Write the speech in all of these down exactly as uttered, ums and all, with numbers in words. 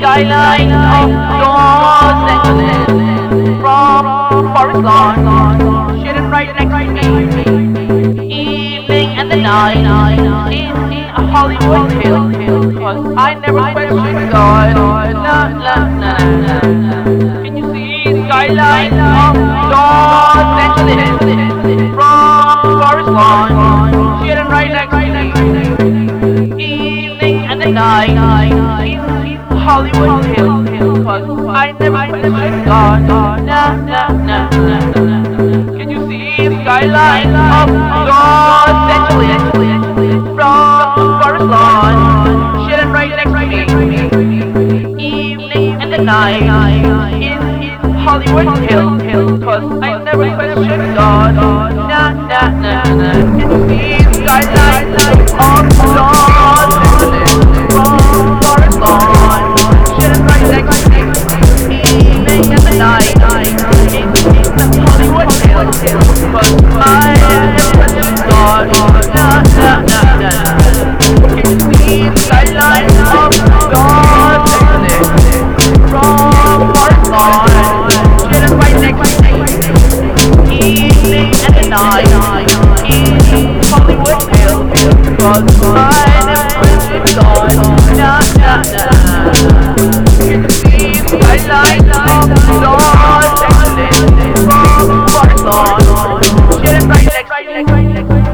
skyline of Los Angeles from forest lawn, shaded right next to me. Evening and the night in, in a Hollywood Hills, cause I never questioned God. La la la la la. Can you see the skyline of Los Angeles from forest lawn, shaded right next to me. Evening and the night in Hollywood Hills, cause I never questioned God. Na na na na na. Can you see the skyline of Los Angeles from forest lawn, shaded right next to me? Evening and the night in Hollywood Hills, cause I never questioned God. Na na na na. Can you see the skyline of Los Angeles from forest lawn, shaded right next to me? Evening and the night in Hollywood Hills, cause I never questioned God. Na na na na. Can you see the skyline of Los Angeles from forest lawn, shaded right next to me? Evening and the night in Hollywood Hills, cause I never questioned God. Na na na. Can you see the skyline of Los Angeles from forest lawn, shaded right next to me?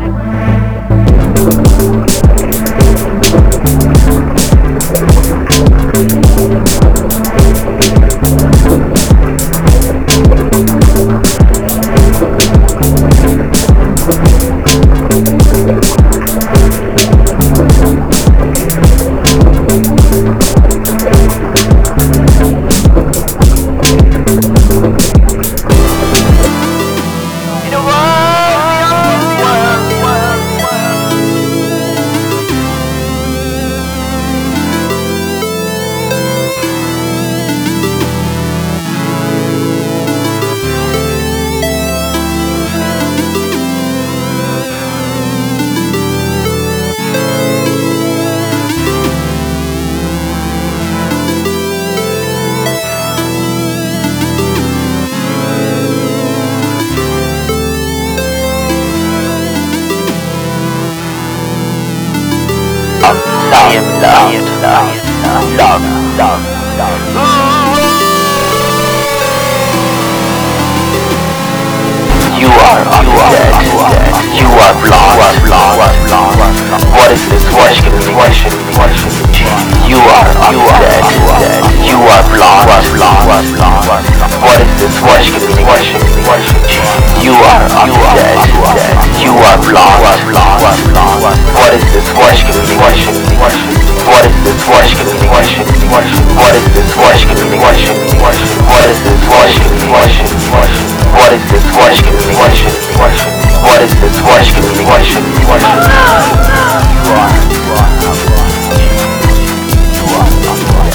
I am loved, loved, loved, loved, loved. You are undead, you are lost, lost, lost. What is this worship, worship, worship? You are undead, you are lost, lost, lost. What is this worship, worship, worship? You are undead, you are lost, lost, lost. What is this worship, worship, worship? What is this worship, worship, worship? What is this worship, worship, worship? What is this worship, worship, worship? What is this worship, worship, worship? What is this worship, worship, worship? You are, you are, you are, you are.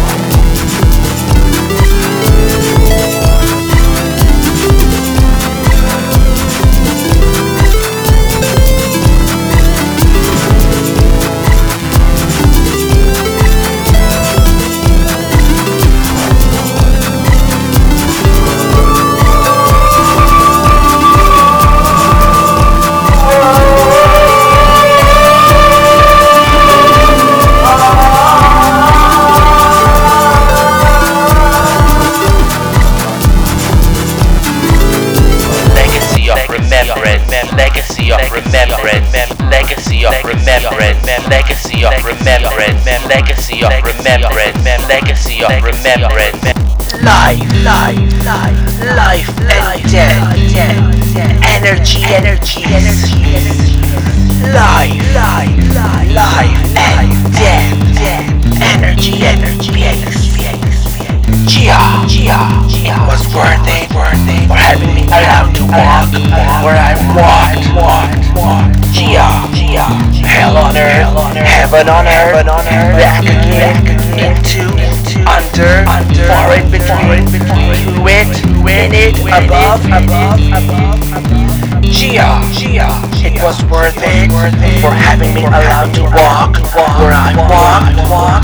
Legacy of remembrance, legacy of remembrance, legacy of remembrance, legacy of remembrance, legacy of remembrance. Life, life, life, life and death, energy, energy, energy, life, life, life and death, energy, energy, energy. Gia, Gia, it was worth it, worth it for having me allowed to walk where I walked, walked, walked. Gia, Gia, hell on earth, heaven on earth, back again, into, under, far in between, to it, in it, above, above, above. Gia, Gia, it was worth it for having me allowed to walk where I walked, walked, walked.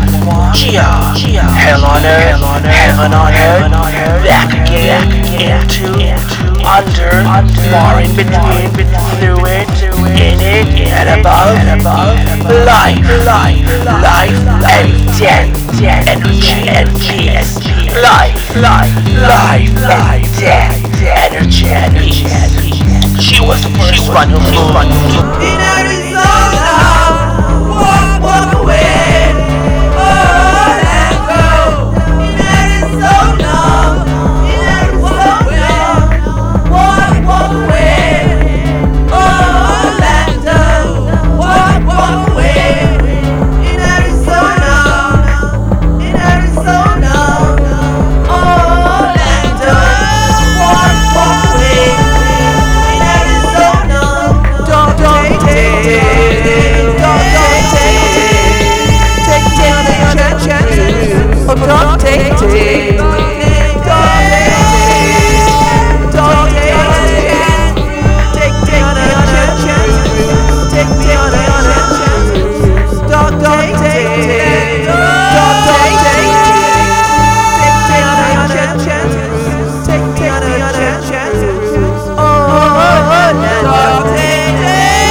Gia, Gia, hell on earth, heaven on earth, back again, into, under, far in between, through it, in it, and above, life, life, life, and death, energy, energy, life, life, life, life, death, energy, energy. She was the first one who moved. In Arizona, walk, walk away. Oh, let go. In Arizona, in Arizona, walk, walk away. Oh, let go. Walk, walk away. In Arizona, in Arizona, oh, let go. Walk, walk away. In Arizona, don't, don't take it. Don't, don't take it. Take, take the chances. Oh, don't take it. Don't take it. Don't take it. Take, take the chances. Take, take the chances. Don't, don't take it. Don't, don't take it. Take, take the chances. Take, take the chances. Oh, don't take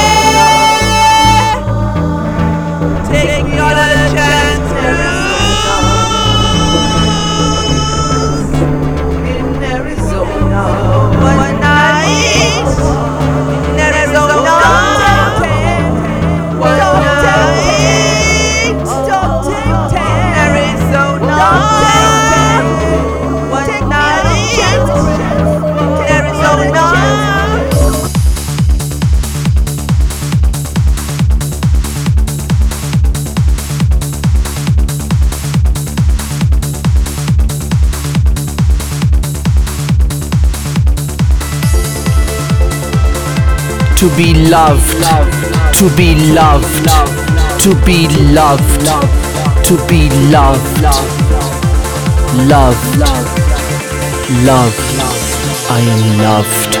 it. Take the other chances. In Arizona, one night. In Arizona, one night. Don't take ten. Arizona, one night. Arizona. To be loved, to be loved, to be loved, to be loved, loved, loved, I am loved.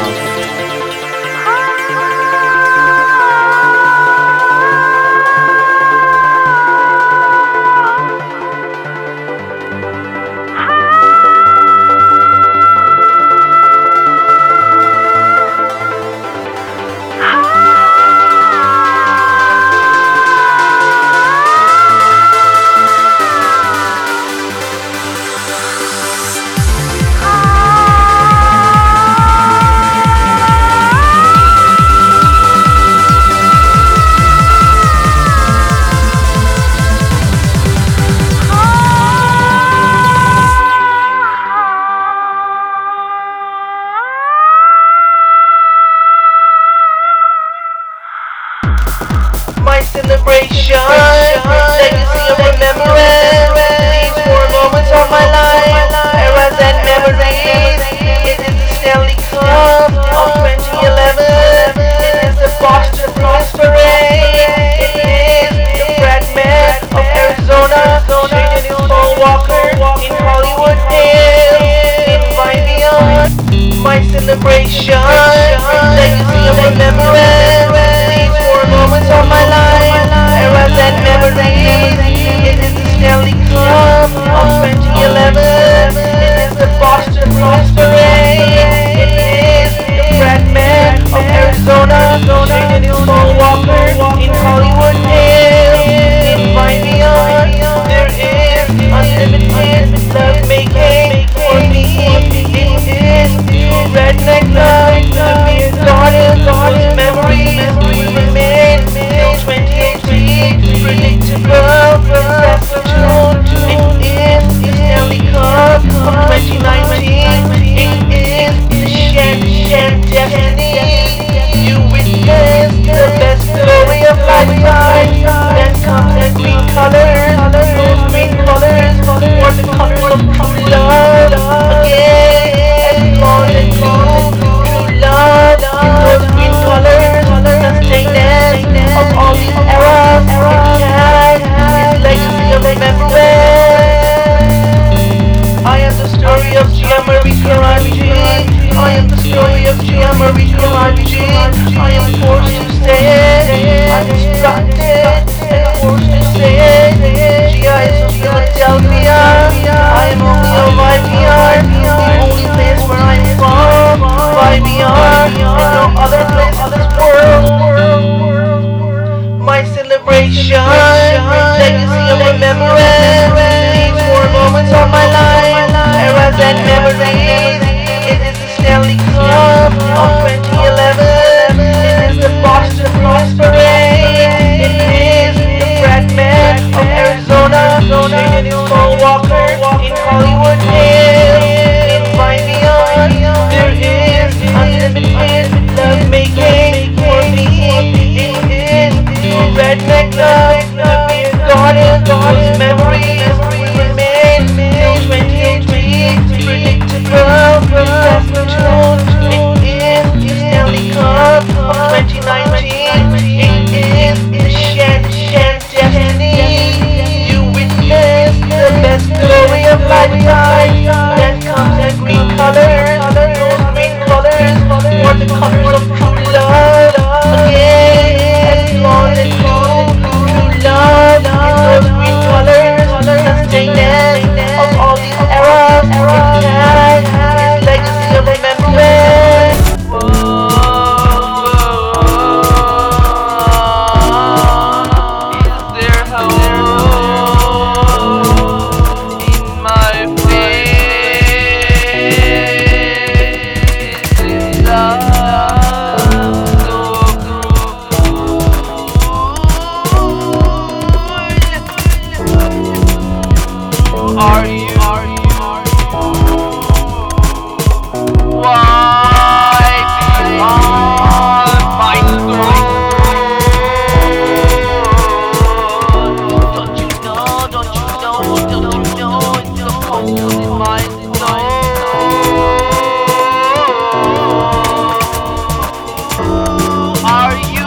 my soul. Are you?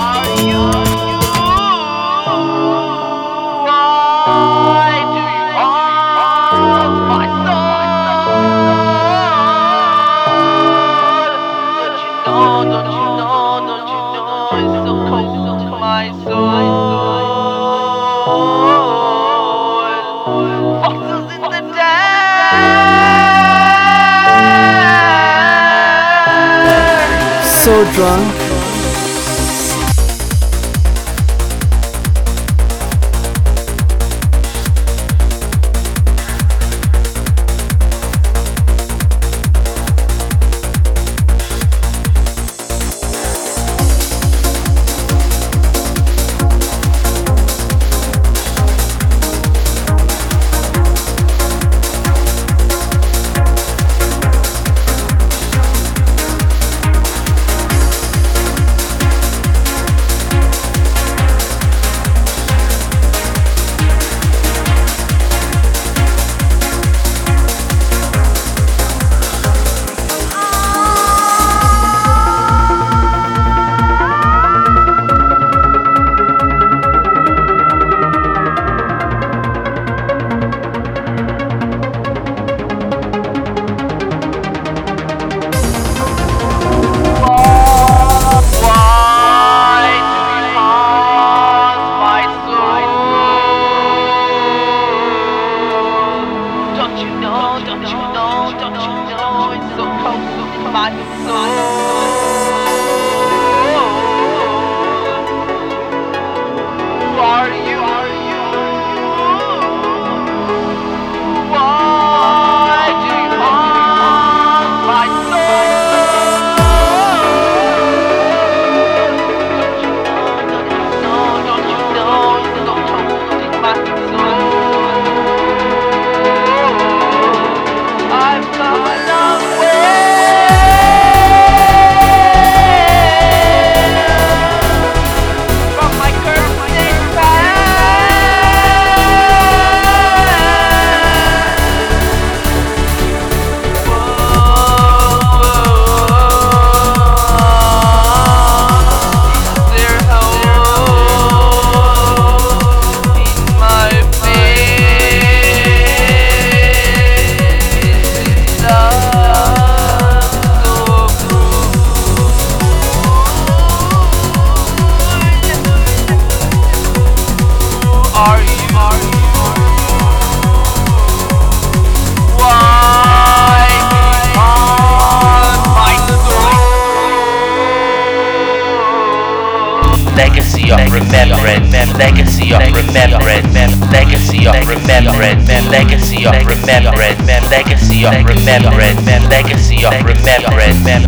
Why do you haunt my soul? Don't you know? Don't you know? Don't you know? It's so cold to my soul. Foxes in the dark. So drunk. My soul. Who are you? Why do you haunt my soul? Don't you know? Don't you know? Don't you know? You're so cold in my soul. I've come a long way. Legacy of remembrance, legacy of remembrance, legacy of remembrance, legacy of remembrance, legacy of remembrance, legacy of remembrance.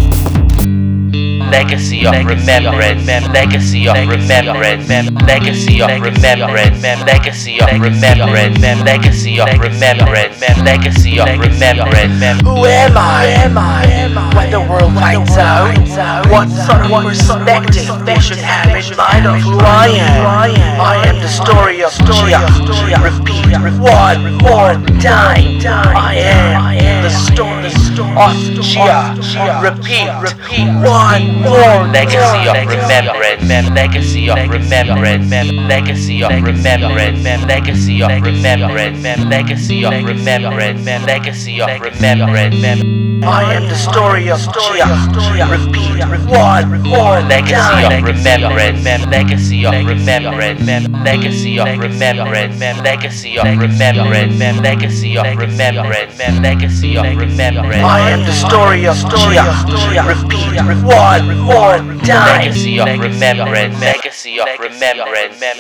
Legacy of remembrance, legacy of remembrance, legacy of remembrance, legacy of remembrance, legacy of remembrance, legacy of remembrance. Who am I? Am I? When the world finds out what sort of perspective they should have in mind of who I am. I am the story of Gia. Repeat one more time. I am the story of Gia. Repeat, repeat one more. Legacy of remembrance, legacy of remembrance, legacy of remembrance, legacy of remembrance, legacy of remembrance, legacy of remembrance. I am the story of Gia. Repeat one more. Legacy of remembrance, legacy of remembrance, legacy of remembrance, legacy of remembrance, legacy of remembrance, legacy of remembrance. I am the story of Gia. Repeat one more time. Legacy of remembrance, legacy of remembrance.